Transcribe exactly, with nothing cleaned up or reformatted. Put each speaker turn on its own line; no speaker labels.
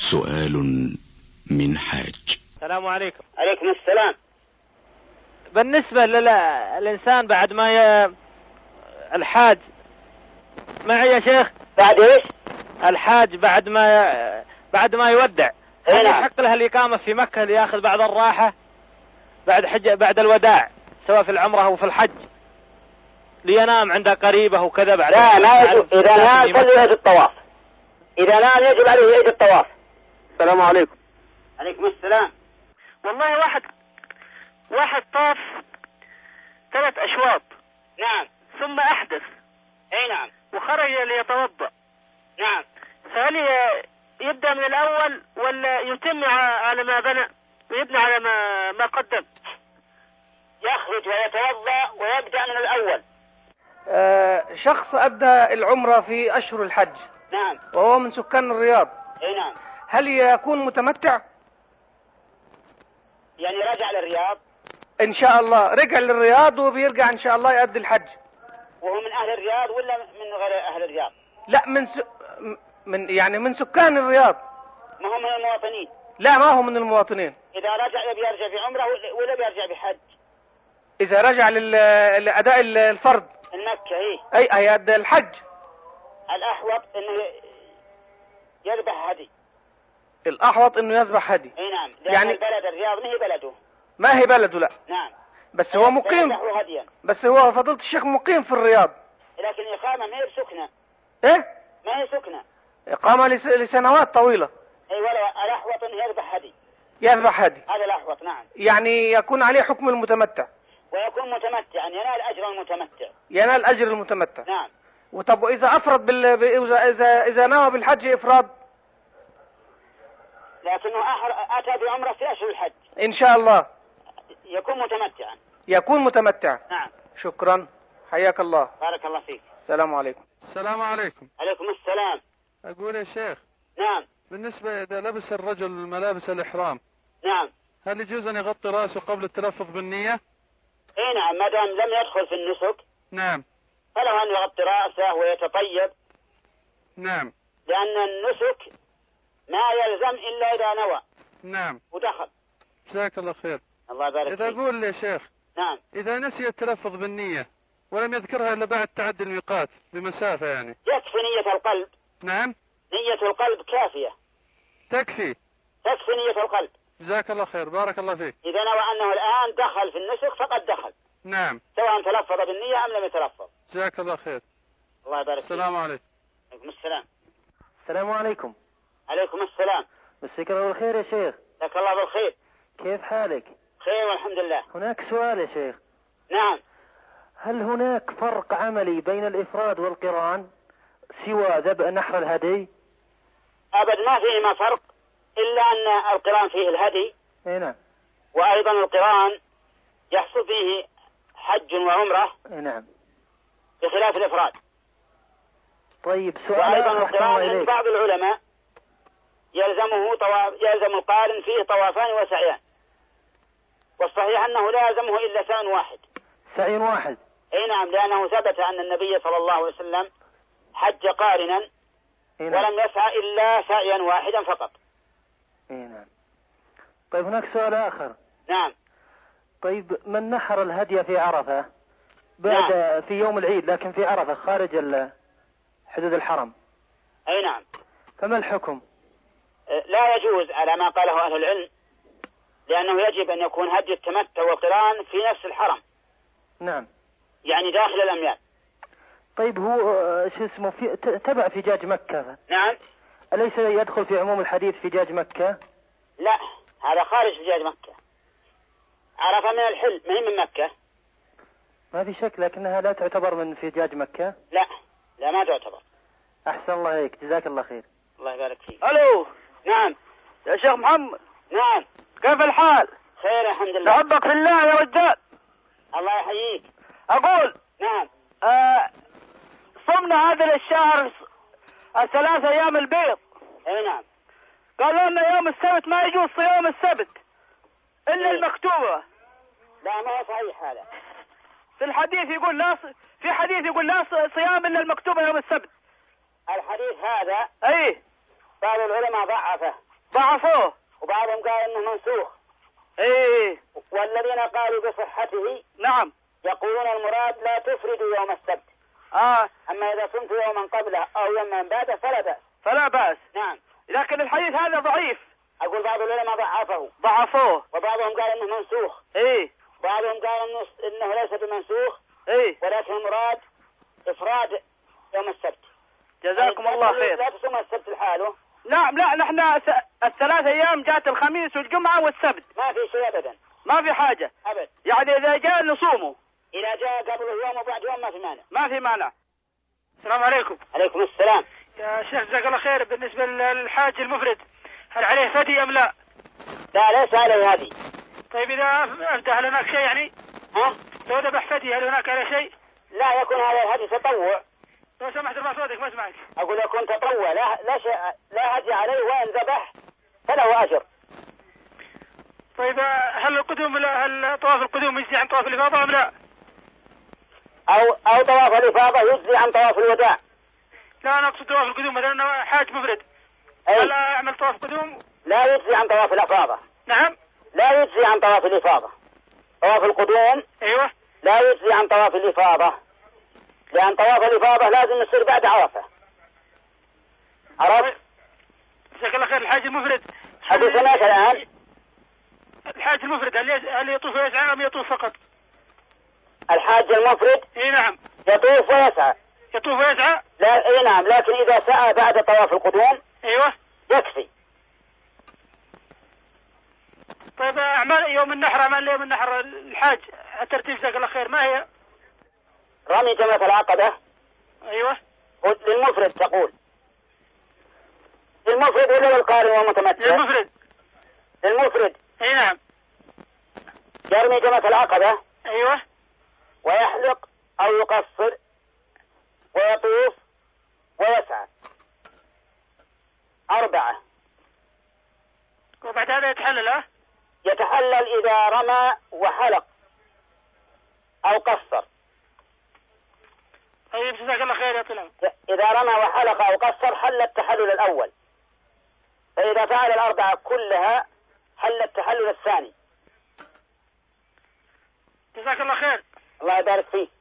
سؤال من حاج.
السلام عليكم.
عليكم السلام.
بالنسبة للإنسان بعد ما ي... الحاج معي يا شيخ،
بعد ايش؟
الحاج بعد ما ي... بعد ما يودع هل يحق له الإقامة في مكة ليأخذ بعد الراحة بعد حج بعد الوداع سواء في العمرة أو في الحج لينام عند قريبه وكذا بعد؟
لا لا يجب. إذا نام فليعيد الطواف. إذا نام يجب عليه يعيد الطواف. السلام عليكم. عليكم السلام.
والله واحد واحد طاف ثلاث أشواط.
نعم.
ثم أحدث.
أي نعم.
وخرج ليتوضأ.
نعم.
فهل يبدأ من الأول ولا يتم على ما بنى ويبنى على ما ما قدم؟
يخرج ويتوضأ ويبدأ من الأول.
أه شخص أبدأ العمرة في أشهر الحج.
نعم.
وهو من سكان الرياض.
أي نعم.
هل يكون متمتع؟
يعني رجع للرياض
إن شاء الله رجع للرياض وبيرجع إن شاء الله يؤدي الحج.
وهو من أهل الرياض ولا من غير أهل الرياض؟
لا من س... من يعني من سكان الرياض.
ما هو من المواطنين؟
لا ما هو من المواطنين.
إذا رجع بيرجع بعمرة ولا بيرجع بحج؟
إذا رجع لل... لأداء الفرض
المكة إيه؟
أي هيأدي الحج.
الأحوط إنه يذبح هدي.
الأحوط إنه يذبح هدي.
أي نعم. لأن
يعني
البلد الرياض ما هي بلده.
ما هي بلده لا.
نعم.
بس هو مقيم. بس هو فضيلة الشيخ مقيم في الرياض.
لكن الإقامة ما هي بسكنة.
إيه؟
ما هي سكنة.
إقامة لس... لسنوات طويلة.
أي ولا الأحوط إنه يذبح هدي.
يذبح هدي.
هذا الأحوط نعم.
يعني يكون عليه حكم المتمتع.
ويكون متمتعا ينال أجر المتمتع.
ينال أجر المتمتع.
نعم.
وطب وإذا أفرد بال إذا إذا إذا نوى بالحج إفراد.
لكنه أحر... أتى بعمرة في أشهر الحج.
إن شاء الله.
يكون متمتعا.
يكون متمتعا.
نعم.
شكرا. حياك الله.
بارك الله فيك.
السلام عليكم.
السلام عليكم.
عليكم السلام.
أقول يا شيخ.
نعم.
بالنسبة إذا لبس الرجل ملابس الإحرام.
نعم.
هل يجوز أن يغطي رأسه قبل التلفظ بالنية؟
إيه نعم ما دام لم يدخل في النسك.
نعم.
فله أن يغطي رأسه ويتطيب.
نعم.
لأن النسك ما يلزم إلا إذا نوى.
نعم.
ودخل.
جزاك الله خير.
الله يبارك
فيك. إذا أقول يا شيخ.
نعم.
إذا نسي التلفظ بالنية ولم يذكرها إلا بعد تعدي الميقات بمسافة يعني.
يكفي نية القلب.
نعم.
نية القلب كافية.
تكفي.
تكفي نية القلب.
جزاك الله خير. بارك الله فيك.
إذا نوى أنه الآن دخل في النسك فقد دخل.
نعم.
سواء تلفظ بالنية أم لم يتلفظ.
جزاك الله خير.
الله يبارك فيك.
السلام عليكم.
عليكم السلام.
السلام عليكم.
عليكم السلام.
مساك الله بالخير يا شيخ.
جزاك الله بالخير.
كيف حالك؟
خير والحمد لله.
هناك سؤال يا شيخ.
نعم.
هل هناك فرق عملي بين الإفراد والقران سوى ذبح نحر الهدي؟
أبد ما فيهما فرق إلا أن القران فيه الهدي.
اي نعم.
وأيضا القران يحصل فيه حج وعمرة.
اي نعم.
بخلاف الإفراد.
طيب سؤال.
وأيضا القران عند بعض العلماء يلزمه طواف يلزم القارن فيه طوافان وسعيان. والصحيح أنه لا يلزمه إلا سعي واحد.
سعي واحد.
اي نعم لأنه ثبت أن النبي صلى الله عليه وسلم حج قارنا
نعم.
ولم يسعى إلا سعيا واحدا فقط.
اي نعم. طيب هناك سؤال آخر.
نعم.
طيب من نحر الهدي في عرفة بعد
نعم.
في يوم العيد لكن في عرفة خارج حدود الحرم.
اي نعم.
فما الحكم؟
لا يجوز على ما قاله أهل العلم لأنه يجب أن يكون هدي التمتع والقران في نفس الحرم.
نعم.
يعني داخل الأميال.
طيب هو شو اسمه في تبع فجاج مكة.
نعم.
أليس يدخل في عموم الحديث فجاج مكة؟
لا هذا خارج فجاج مكة. عرفة من الحل ما هي من مكة.
ما في شك لكنها لا تعتبر من فجاج مكة.
لا لا ما تعتبر.
أحسن الله عليك جزاك الله خير.
الله يبارك فيك.
ألو.
نعم.
يا شيخ محمد.
نعم.
كيف الحال؟
خير الحمد لله.
أحبك في الله يا رجال.
الله يحييك.
أقول.
نعم.
آه صمنا هذا الشهر الثلاث أيام البيض.
اي نعم.
قالوا لنا يوم السبت ما يجوز صيام السبت إلا
إيه؟
المكتوبة.
لا ما هو صحيح هذا.
في الحديث يقول لا في حديث يقول لا صيام إلا المكتوبة يوم السبت.
الحديث هذا
أي
قالوا العلماء ضعفه. ضعفوه، وبعضهم قال انه منسوخ.
ايه
والذين قالوا بصحته
نعم
يقولون المراد لا تفردوا يوم السبت.
اه
اما اذا صمت يوما قبله او يوما بعده فلا بأس.
فلا بأس.
نعم.
لكن الحديث هذا ضعيف.
اقول بعض العلماء ضعفه.
ضعفوه.
وبعضهم قال انه منسوخ.
ايه
بعضهم قال انه انه ليس بمنسوخ.
ايه
ولكن المراد افراد يوم السبت.
جزاكم
يعني
الله
لا
خير.
لا تصوم السبت لحاله.
نعم لا نحن س... الثلاث ايام جات الخميس والجمعة والسبت.
ما في شيء ابدا.
ما في حاجة.
ابد.
يعني اذا جاء نصومه.
اذا جاء قبل يوم وبعد يوم ما في مانع.
ما في مانع. السلام عليكم.
عليكم السلام.
يا شيخ جزاك الله خير، بالنسبة للحاج المفرد هل عليه فدي ام لا؟
لا ليس عليه هذه.
طيب اذا اهدى هل هناك شيء يعني؟
ها؟
لو ذبح فدي هل هناك عليه شيء؟
لا يكون هذا الهدي تطوع.
لو سمحت ارفع صوتك ما اسمعك.
اقول يكون تطوع لا لا شيء لا هدي عليه وان ذبح فله اجر.
طيب هل القدوم هل طواف القدوم يجزي عن طواف الافاضة ام لا؟
او او طواف الافاضه يجزي عن طواف الوداع.
لا انا اقصد طواف القدوم مثلا حاج مفرد.
أي.
هل اعمل طواف قدوم؟
لا يجزي عن طواف الافاضه.
نعم.
لا يجزي عن طواف الافاضه. طواف القدوم
ايوه
لا يجزي عن طواف الافاضه، لان طواف الافاضه لازم يصير بعد عرفه. عرفت؟
جزاك الله خير. الحاج المفرد
أبو سمعت الآن؟
الحاج المفرد هل هل يطوف ويسعى ام يطوف فقط؟
الحاج المفرد
اي نعم
يطوف ويسعى.
يطوف ويسعى؟
لا اي نعم، لكن اذا سعى بعد طواف القدوم
ايوه
يكفي.
طيب اعمال يوم النحر، اعمال يوم النحر الحاج الترتيب جزاك الله خير ما هي؟
رمي جمرة العقبة.
ايوه
للمفرد تقول؟ للمفرد ولا للقارن والمتمتع؟
للمفرد.
للمفرد.
اي نعم.
يرمي جمرة العقبة.
ايوه.
ويحلق او يقصر ويطوف ويسعى. أربعة.
وبعد هذا يتحلل ها؟
يتحلل إذا رمى وحلق أو قصر.
طيب جزاك الله خير يا طلال.
إذا رمى وحلق أو قصر حل التحلل الأول، فإذا فعل الأربعة كلها حل التحلل الثاني.
جزاك الله خير.
الله يبارك فيك.